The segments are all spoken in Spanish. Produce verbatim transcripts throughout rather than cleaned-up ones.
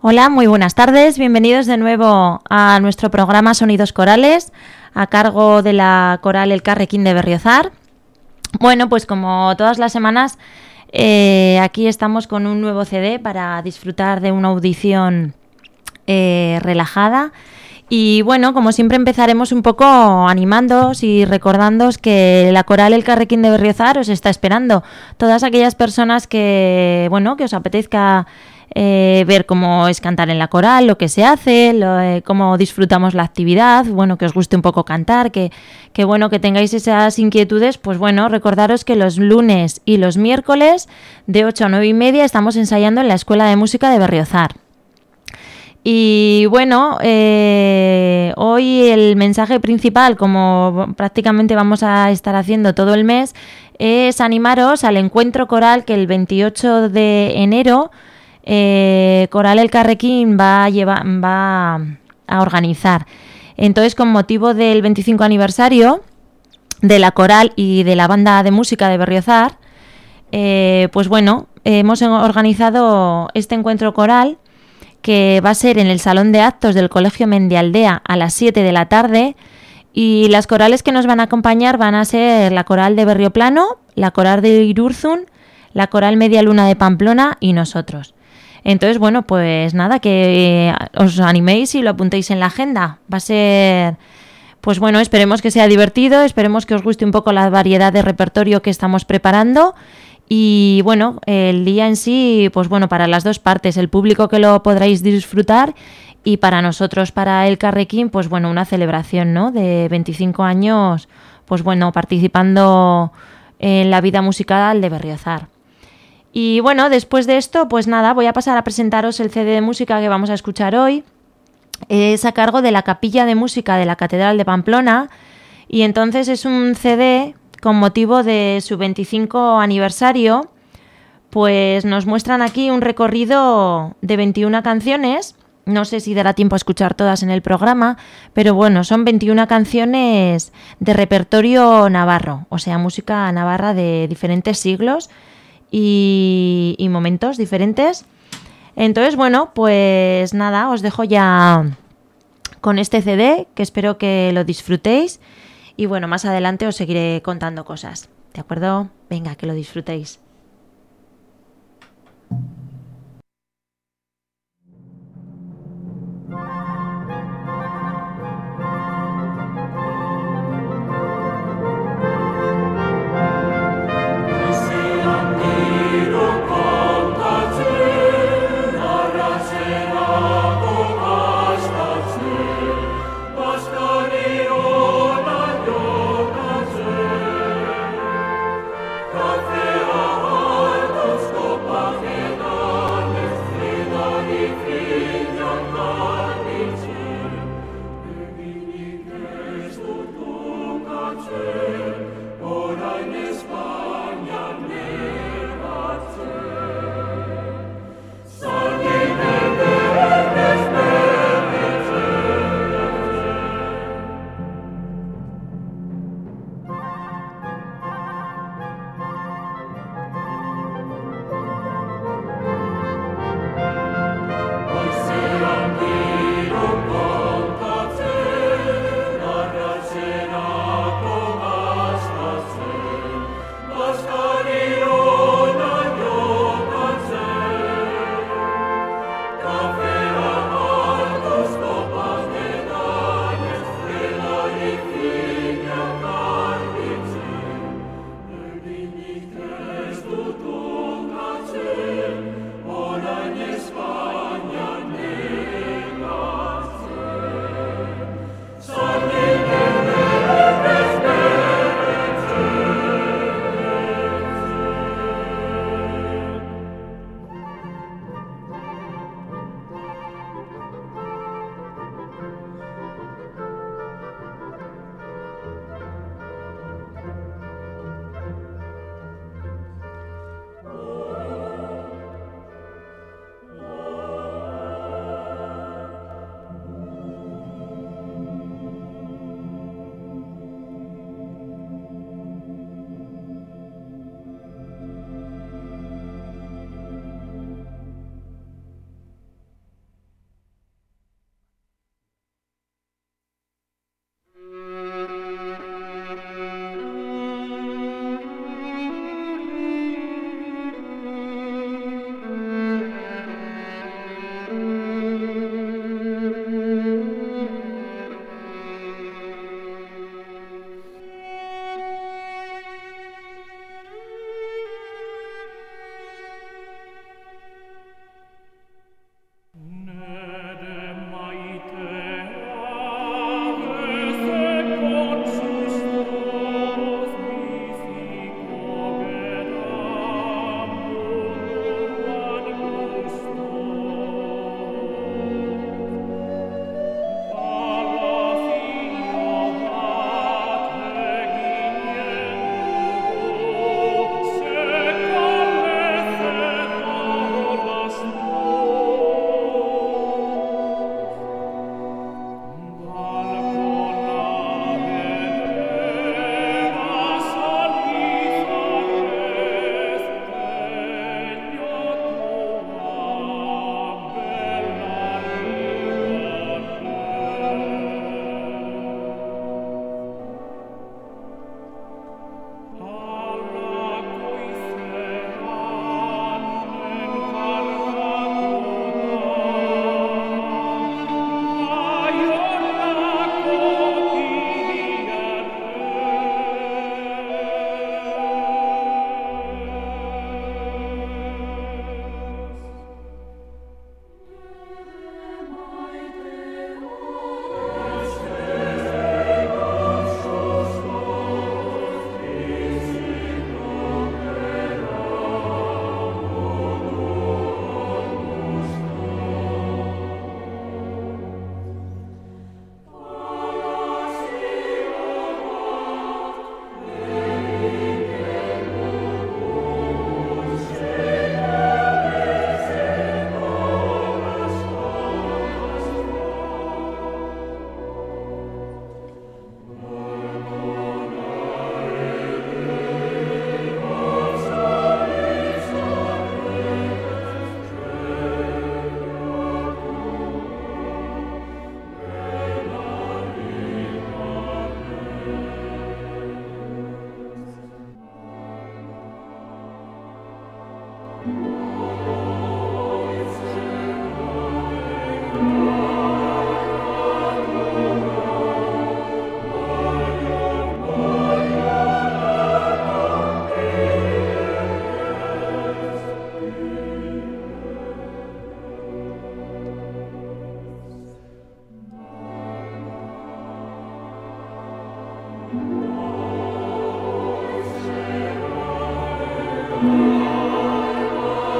Hola, muy buenas tardes. Bienvenidos de nuevo a nuestro programa Sonidos Corales, a cargo de la coral El Carrequín de Berriozar. Bueno, pues como todas las semanas, eh, aquí estamos con un nuevo C D para disfrutar de una audición eh, relajada. Y bueno, como siempre empezaremos un poco animándoos y recordándoos que la coral El Carrequín de Berriozar os está esperando. Todas aquellas personas que, bueno, que os apetezca Eh, ver cómo es cantar en la coral, lo que se hace, lo, eh, cómo disfrutamos la actividad, bueno, que os guste un poco cantar, que, que bueno, que tengáis esas inquietudes, pues bueno, recordaros que los lunes y los miércoles de ocho a nueve y media estamos ensayando en la Escuela de Música de Berriozar. Y bueno, eh, hoy el mensaje principal, como prácticamente vamos a estar haciendo todo el mes, es animaros al encuentro coral que el veintiocho de enero Eh, Coral El Carrequín va a, llevar, va a organizar. Entonces, con motivo del veinticinco aniversario de la coral y de la banda de música de Berriozar, eh, pues bueno, hemos organizado este encuentro coral que va a ser en el Salón de Actos del Colegio Mendialdea a las siete de la tarde, y las corales que nos van a acompañar van a ser la coral de Berrioplano, la coral de Irurzun, la coral Media Luna de Pamplona y nosotros. Entonces, bueno, pues nada, que os animéis y lo apuntéis en la agenda. Va a ser, pues bueno, esperemos que sea divertido, esperemos que os guste un poco la variedad de repertorio que estamos preparando. Y bueno, el día en sí, pues bueno, para las dos partes, el público que lo podréis disfrutar y para nosotros, para el Carrequín, pues bueno, una celebración, ¿no? De veinticinco años, pues bueno, participando en la vida musical de Berriozar. Y bueno, después de esto, pues nada, voy a pasar a presentaros el C D de música que vamos a escuchar hoy. Es a cargo de la Capilla de Música de la Catedral de Pamplona, y entonces es un C D con motivo de su veinticinco aniversario. Pues nos muestran aquí un recorrido de veintiuna canciones. No sé si dará tiempo a escuchar todas en el programa, pero bueno, son veintiuna canciones de repertorio navarro, o sea, música navarra de diferentes siglos Y, y momentos diferentes. Entonces, bueno, pues nada, os dejo ya con este C D, que espero que lo disfrutéis. Y bueno, más adelante os seguiré contando cosas, ¿de acuerdo? Venga, que lo disfrutéis. Caffè Amen.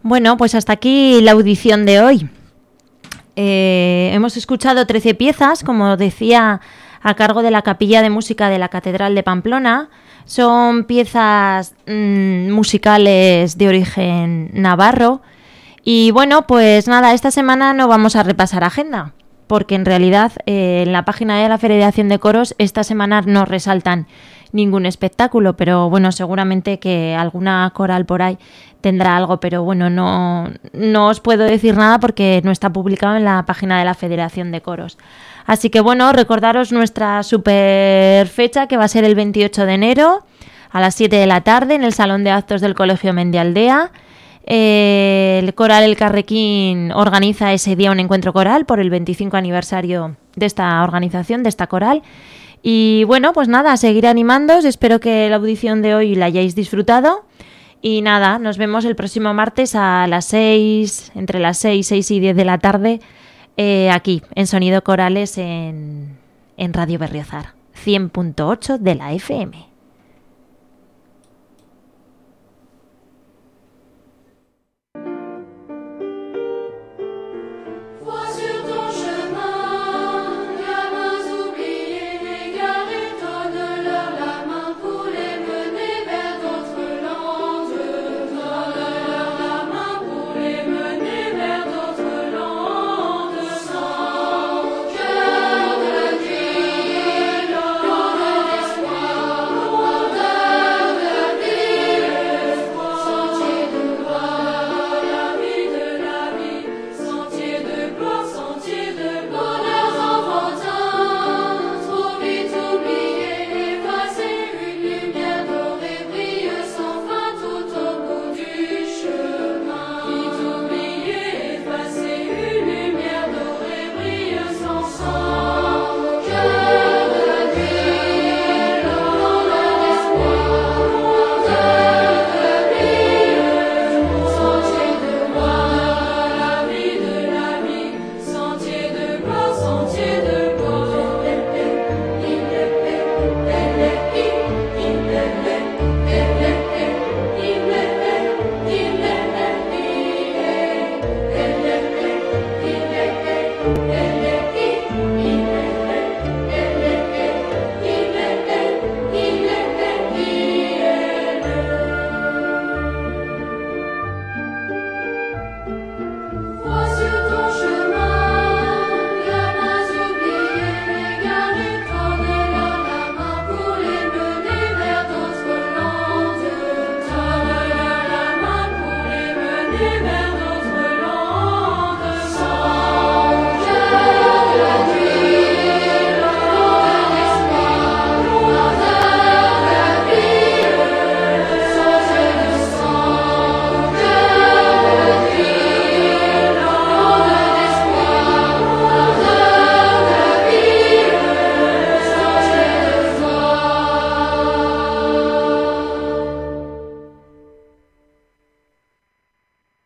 Bueno, pues hasta aquí la audición de hoy. Eh, hemos escuchado trece piezas, como decía, a cargo de la Capilla de Música de la Catedral de Pamplona. Son piezas mmm, musicales de origen navarro. Y bueno, pues nada, esta semana no vamos a repasar agenda, porque en realidad eh, en la página de la Federación de Coros esta semana no resaltan ningún espectáculo, pero bueno, seguramente que alguna coral por ahí tendrá algo, pero bueno, no, no os puedo decir nada porque no está publicado en la página de la Federación de Coros. Así que bueno, recordaros nuestra super fecha, que va a ser el veintiocho de enero a las siete de la tarde en el Salón de Actos del Colegio Mendialdea. Eh, el Coral El Carrequín organiza ese día un encuentro coral por el veinticinco aniversario de esta organización, de esta coral. Y bueno, pues nada, a seguir animándoos. Espero que la audición de hoy la hayáis disfrutado. Y nada, nos vemos el próximo martes a las seis, entre las seis, seis y diez de la tarde, eh, aquí, en Sonido Corales, en, en Radio Berriozar, cien punto ocho de la F M.